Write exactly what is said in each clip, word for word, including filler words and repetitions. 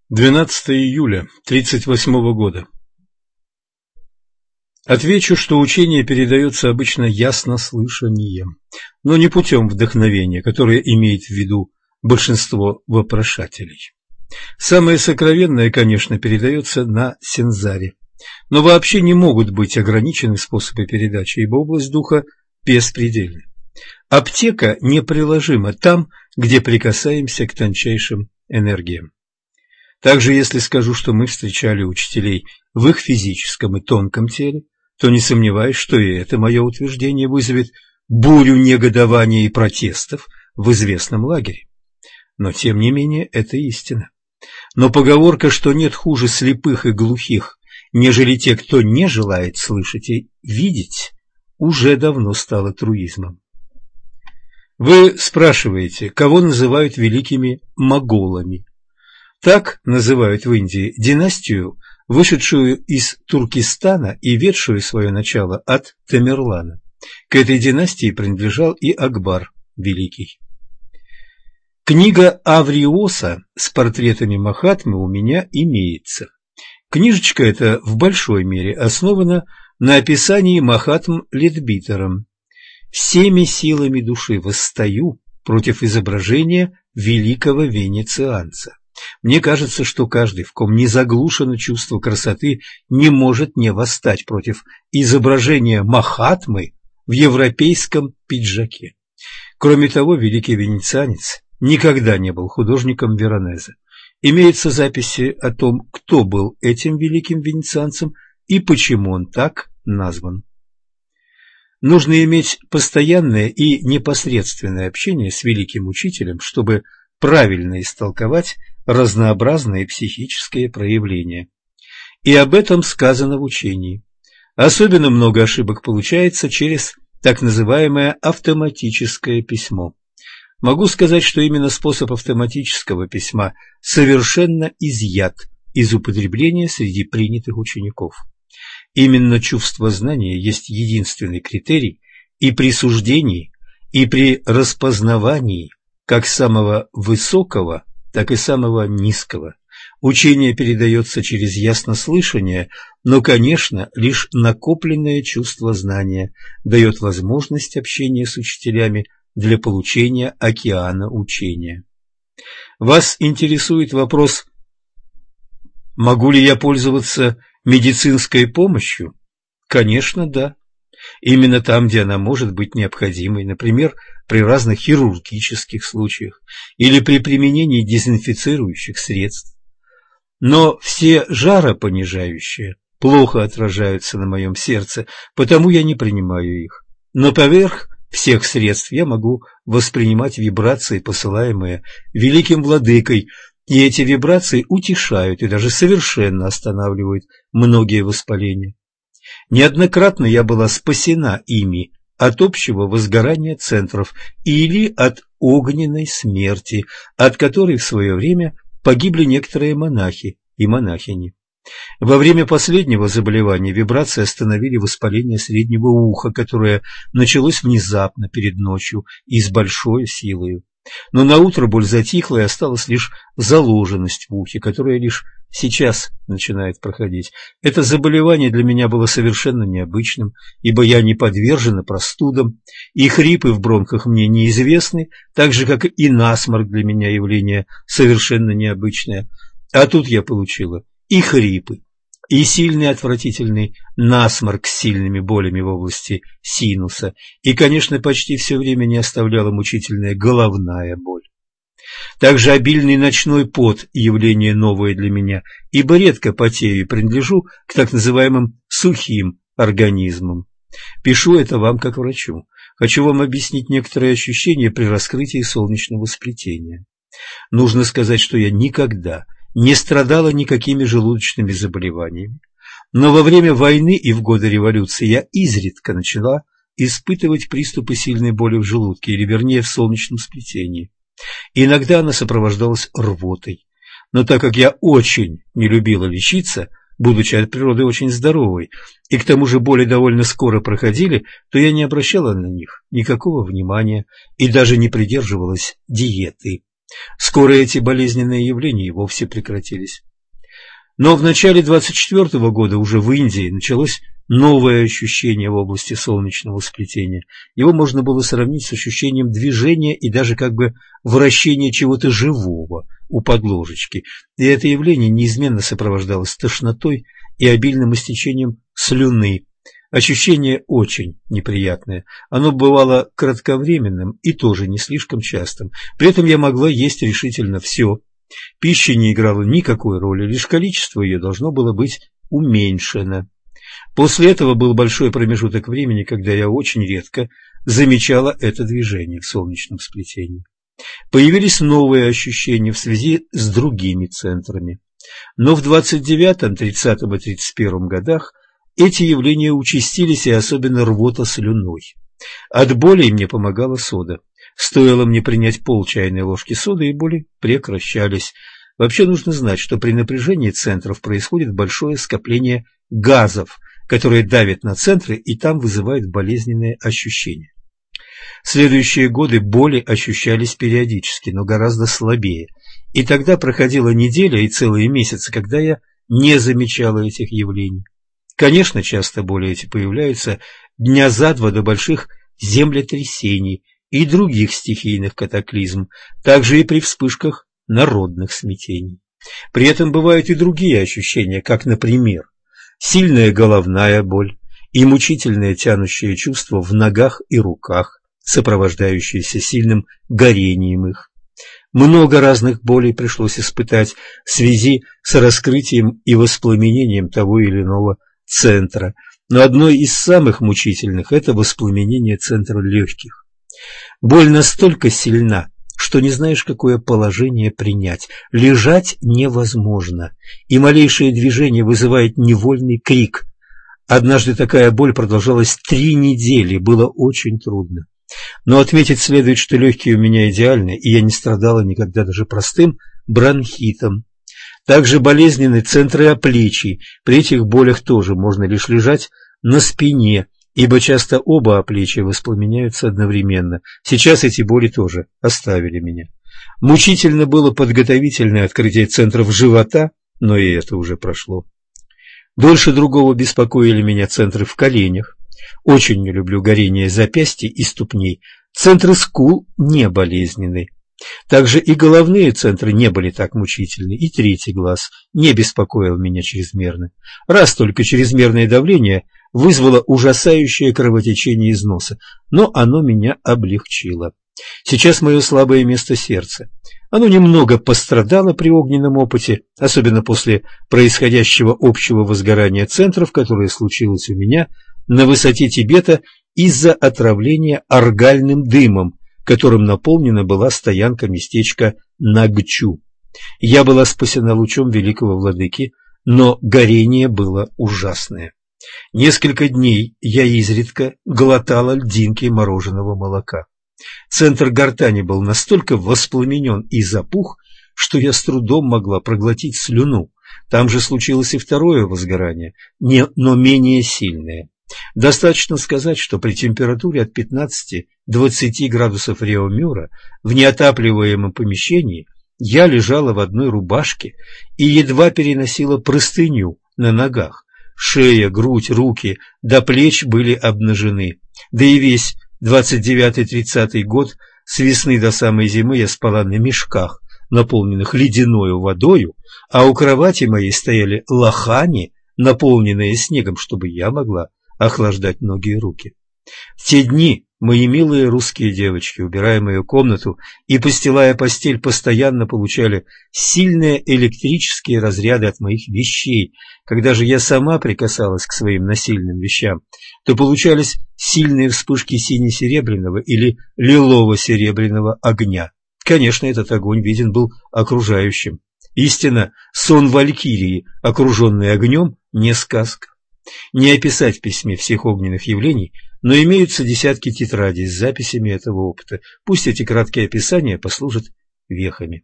двенадцатого июля тридцать восьмого года. Отвечу, что учение передается обычно яснослышанием, но не путем вдохновения, которое имеет в виду большинство вопрошателей. Самое сокровенное, конечно, передается на сензаре, но вообще не могут быть ограничены способы передачи, ибо область духа беспредельна. Аптека неприложима там, где прикасаемся к тончайшим энергиям. Также, если скажу, что мы встречали учителей в их физическом и тонком теле, то не сомневаюсь, что и это мое утверждение вызовет бурю негодования и протестов в известном лагере. Но, тем не менее, это истина. Но поговорка, что нет хуже слепых и глухих, нежели те, кто не желает слышать и видеть, уже давно стала труизмом. Вы спрашиваете, кого называют великими моголами? Так называют в Индии династию, вышедшую из Туркестана и ведшую свое начало от Тамерлана. К этой династии принадлежал и Акбар Великий. Книга Авриоса с портретами Махатмы у меня имеется. Книжечка эта в большой мере основана на описании Махатм Летбитером. Всеми силами души восстаю против изображения великого венецианца. Мне кажется, что каждый, в ком не заглушено чувство красоты, не может не восстать против изображения Махатмы в европейском пиджаке. Кроме того, великий венецианец никогда не был художником Веронезе. Имеются записи о том, кто был этим великим венецианцем и почему он так назван. Нужно иметь постоянное и непосредственное общение с великим учителем, чтобы правильно истолковать разнообразные психические проявления. И об этом сказано в учении. Особенно много ошибок получается через так называемое автоматическое письмо. Могу сказать, что именно способ автоматического письма совершенно изъят из употребления среди принятых учеников. Именно чувство знания есть единственный критерий и при суждении, и при распознавании как самого высокого, так и самого низкого. Учение передается через яснослышание, но, конечно, лишь накопленное чувство знания дает возможность общения с учителями для получения океана учения. Вас интересует вопрос, могу ли я пользоваться медицинской помощью? Конечно, да. Именно там, где она может быть необходимой, например, при разных хирургических случаях или при применении дезинфицирующих средств. Но все жаропонижающие плохо отражаются на моем сердце, потому я не принимаю их. Но поверх всех средств я могу воспринимать вибрации, посылаемые великим владыкой, и эти вибрации утешают и даже совершенно останавливают многие воспаления. Неоднократно я была спасена ими от общего возгорания центров или от огненной смерти, от которой в свое время погибли некоторые монахи и монахини. Во время последнего заболевания вибрации остановили воспаление среднего уха, которое началось внезапно перед ночью и с большой силой. Но наутро боль затихла, и осталась лишь заложенность в ухе, которая лишь сейчас начинает проходить. Это заболевание для меня было совершенно необычным, ибо я не подвержена простудам, и хрипы в бронхах мне неизвестны, так же, как и насморк для меня явление совершенно необычное. А тут я получила и хрипы, и сильный отвратительный насморк с сильными болями в области синуса, и, конечно, почти все время не оставляла мучительная головная боль. Также обильный ночной пот – явление новое для меня, ибо редко потею и принадлежу к так называемым сухим организмам. Пишу это вам как врачу. Хочу вам объяснить некоторые ощущения при раскрытии солнечного сплетения. Нужно сказать, что я никогда не страдала никакими желудочными заболеваниями, но во время войны и в годы революции я изредка начала испытывать приступы сильной боли в желудке, или вернее в солнечном сплетении. Иногда она сопровождалась рвотой, но так как я очень не любила лечиться, будучи от природы очень здоровой, и к тому же боли довольно скоро проходили, то я не обращала на них никакого внимания и даже не придерживалась диеты. Скоро эти болезненные явления и вовсе прекратились. Но в начале двадцать четвёртого года уже в Индии началось новое ощущение в области солнечного сплетения. Его можно было сравнить с ощущением движения и даже как бы вращения чего-то живого у подложечки. И это явление неизменно сопровождалось тошнотой и обильным истечением слюны. Ощущение очень неприятное. Оно бывало кратковременным и тоже не слишком частым. При этом я могла есть решительно все. Пища не играла никакой роли, лишь количество ее должно было быть уменьшено. После этого был большой промежуток времени, когда я очень редко замечала это движение в солнечном сплетении. Появились новые ощущения в связи с другими центрами. Но в двадцать девятом, тридцатом и тридцать первом годах эти явления участились, и особенно рвота слюной. От боли мне помогала сода. Стоило мне принять пол чайной ложки соды, и боли прекращались. Вообще нужно знать, что при напряжении центров происходит большое скопление газов, которые давят на центры и там вызывают болезненные ощущения. Следующие годы боли ощущались периодически, но гораздо слабее. И тогда проходила неделя и целые месяцы, когда я не замечала этих явлений. Конечно, часто боли эти появляются дня за два до больших землетрясений и других стихийных катаклизм, также и при вспышках народных смятений. При этом бывают и другие ощущения, как, например, сильная головная боль и мучительное тянущее чувство в ногах и руках, сопровождающееся сильным горением их. Много разных болей пришлось испытать в связи с раскрытием и воспламенением того или иного центра, но одно из самых мучительных – это воспламенение центра легких. Боль настолько сильна, что не знаешь, какое положение принять. Лежать невозможно, и малейшее движение вызывает невольный крик. Однажды такая боль продолжалась три недели, было очень трудно. Но отметить следует, что легкие у меня идеальны, и я не страдала никогда даже простым бронхитом. Также болезненны центры оплечий. При этих болях тоже можно лишь лежать на спине, ибо часто оба оплечья воспламеняются одновременно. Сейчас эти боли тоже оставили меня. Мучительно было подготовительное открытие центров живота, но и это уже прошло. Дольше другого беспокоили меня центры в коленях. Очень не люблю горение запястий и ступней. Центры скул не болезненны. Также и головные центры не были так мучительны, и третий глаз не беспокоил меня чрезмерно. Раз только чрезмерное давление вызвало ужасающее кровотечение из носа, но оно меня облегчило. Сейчас мое слабое место сердце. Оно немного пострадало при огненном опыте, особенно после происходящего общего возгорания центров, которое случилось у меня на высоте Тибета из-за отравления аргальным дымом, которым наполнена была стоянка местечка Нагчу. Я была спасена лучом великого владыки, но горение было ужасное. Несколько дней я изредка глотала льдинки мороженого молока. Центр гортани был настолько воспламенен и запух, что я с трудом могла проглотить слюну. Там же случилось и второе возгорание, не, но менее сильное. Достаточно сказать, что при температуре от пятнадцати до двадцати градусов Реомюра в неотапливаемом помещении я лежала в одной рубашке и едва переносила простыню на ногах. Шея, грудь, руки до плеч были обнажены. Да и весь двадцать девятый тридцатый год с весны до самой зимы я спала на мешках, наполненных ледяною водою, а у кровати моей стояли лохани, наполненные снегом, чтобы я могла охлаждать ноги и руки. В те дни мои милые русские девочки, убирая мою комнату и постилая постель, постоянно получали сильные электрические разряды от моих вещей. Когда же я сама прикасалась к своим насильным вещам, то получались сильные вспышки сине-серебряного или лилово-серебряного огня. Конечно, этот огонь виден был окружающим. Истинно, сон валькирии, окруженный огнем, не сказка. Не описать в письме всех огненных явлений, но имеются десятки тетрадей с записями этого опыта. Пусть эти краткие описания послужат вехами.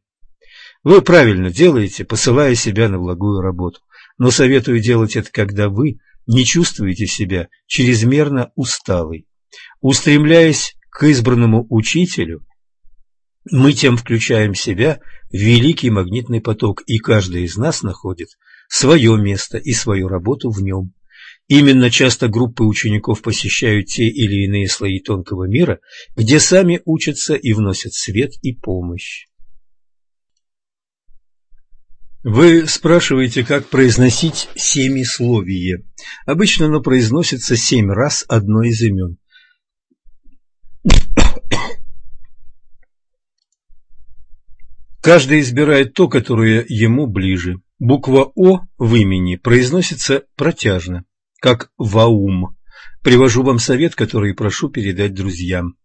Вы правильно делаете, посылая себя на благую работу, но советую делать это, когда вы не чувствуете себя чрезмерно усталой. Устремляясь к избранному учителю, Мы тем включаем себя в великий магнитный поток, и каждый из нас находит свое место и свою работу в нем. Именно часто группы учеников посещают те или иные слои тонкого мира, где сами учатся и вносят свет и помощь. Вы спрашиваете, как произносить семисловие. Обычно оно произносится семь раз одно из имен. Каждый избирает то, которое ему ближе. Буква «О» в имени произносится протяжно, как «Ваум». Привожу вам совет, который прошу передать друзьям.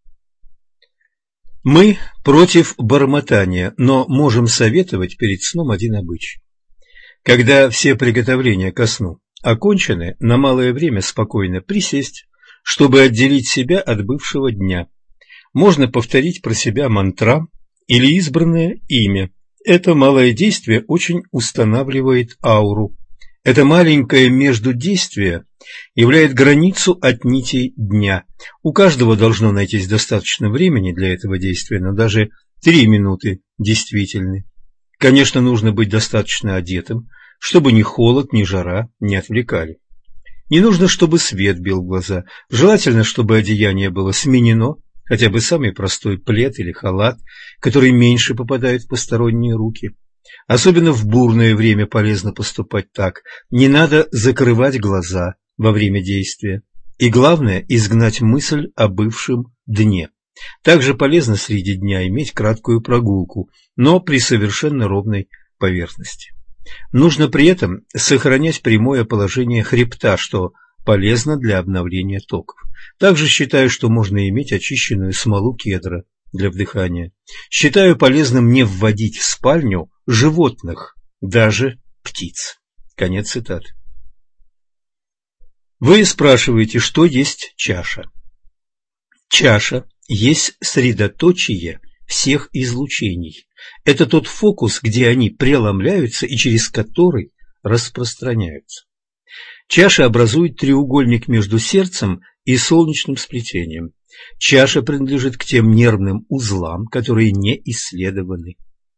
Мы против бормотания, но можем советовать перед сном один обычай. Когда все приготовления ко сну окончены, на малое время спокойно присесть, чтобы отделить себя от бывшего дня. Можно повторить про себя мантру или избранное имя. Это малое действие очень устанавливает ауру. Это маленькое междудействие являет границу от нитей дня. У каждого должно найтись достаточно времени для этого действия, но даже три минуты действительны. Конечно, нужно быть достаточно одетым, чтобы ни холод, ни жара не отвлекали. Не нужно, чтобы свет бил в глаза. Желательно, чтобы одеяние было сменено, хотя бы самый простой плед или халат, который меньше попадает в посторонние руки. Особенно в бурное время полезно поступать так. Не надо закрывать глаза во время действия. И главное – изгнать мысль о бывшем дне. Также полезно среди дня иметь краткую прогулку, но при совершенно ровной поверхности. Нужно при этом сохранять прямое положение хребта, что полезно для обновления токов. Также считаю, что можно иметь очищенную смолу кедра для вдыхания. Считаю полезным не вводить в спальню животных, даже птиц. Конец цитаты. Вы спрашиваете, что есть чаша. Чаша есть средоточие всех излучений. Это тот фокус, где они преломляются и через который распространяются. Чаша образует треугольник между сердцем и солнечным сплетением. Чаша принадлежит к тем нервным узлам, которые не исследованы.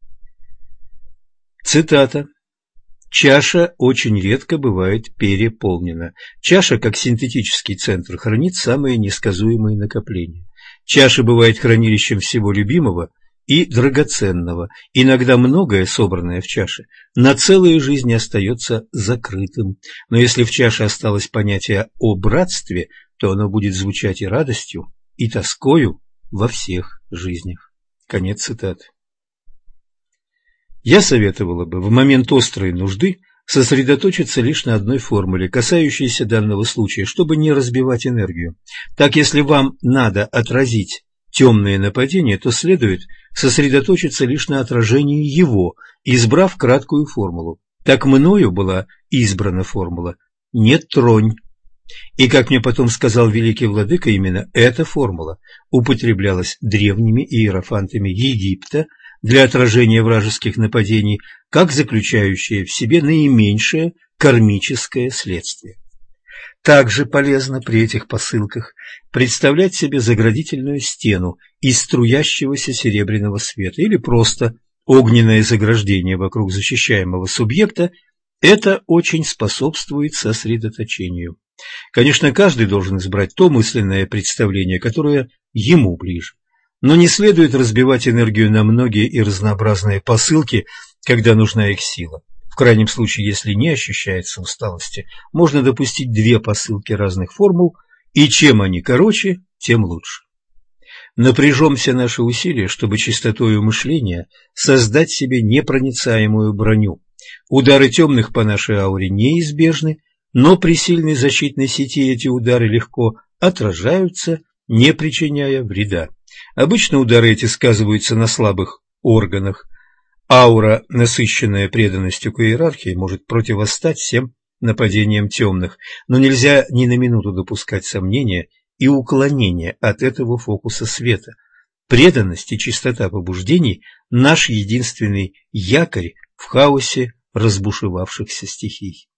Цитата. Чаша очень редко бывает переполнена. Чаша, как синтетический центр, хранит самые несказуемые накопления. Чаша бывает хранилищем всего любимого и драгоценного. Иногда многое, собранное в чаше, на целые жизни остается закрытым. Но если в чаше осталось понятие о братстве, то оно будет звучать и радостью, и тоскою во всех жизнях. Конец цитаты. Я советовала бы в момент острой нужды сосредоточиться лишь на одной формуле, касающейся данного случая, чтобы не разбивать энергию. Так, если вам надо отразить темное нападение, то следует сосредоточиться лишь на отражении его, избрав краткую формулу. Так мною была избрана формула «не тронь». И, как мне потом сказал великий владыка, именно эта формула употреблялась древними иерофантами Египта для отражения вражеских нападений, как заключающая в себе наименьшее кармическое следствие. Также полезно при этих посылках представлять себе заградительную стену из струящегося серебряного света или просто огненное заграждение вокруг защищаемого субъекта. Это очень способствует сосредоточению. Конечно, каждый должен избрать то мысленное представление, которое ему ближе. Но не следует разбивать энергию на многие и разнообразные посылки, когда нужна их сила. В крайнем случае, если не ощущается усталости, можно допустить две посылки разных формул, и чем они короче, тем лучше. Напряжем все наши усилия, чтобы чистотою мышления создать себе непроницаемую броню. Удары темных по нашей ауре неизбежны, но при сильной защитной сети эти удары легко отражаются, не причиняя вреда. Обычно удары эти сказываются на слабых органах. Аура, насыщенная преданностью к иерархии, может противостать всем нападениям темных, но нельзя ни на минуту допускать сомнения и уклонения от этого фокуса света. Преданность и чистота побуждений – наш единственный якорь в хаосе разбушевавшихся стихий.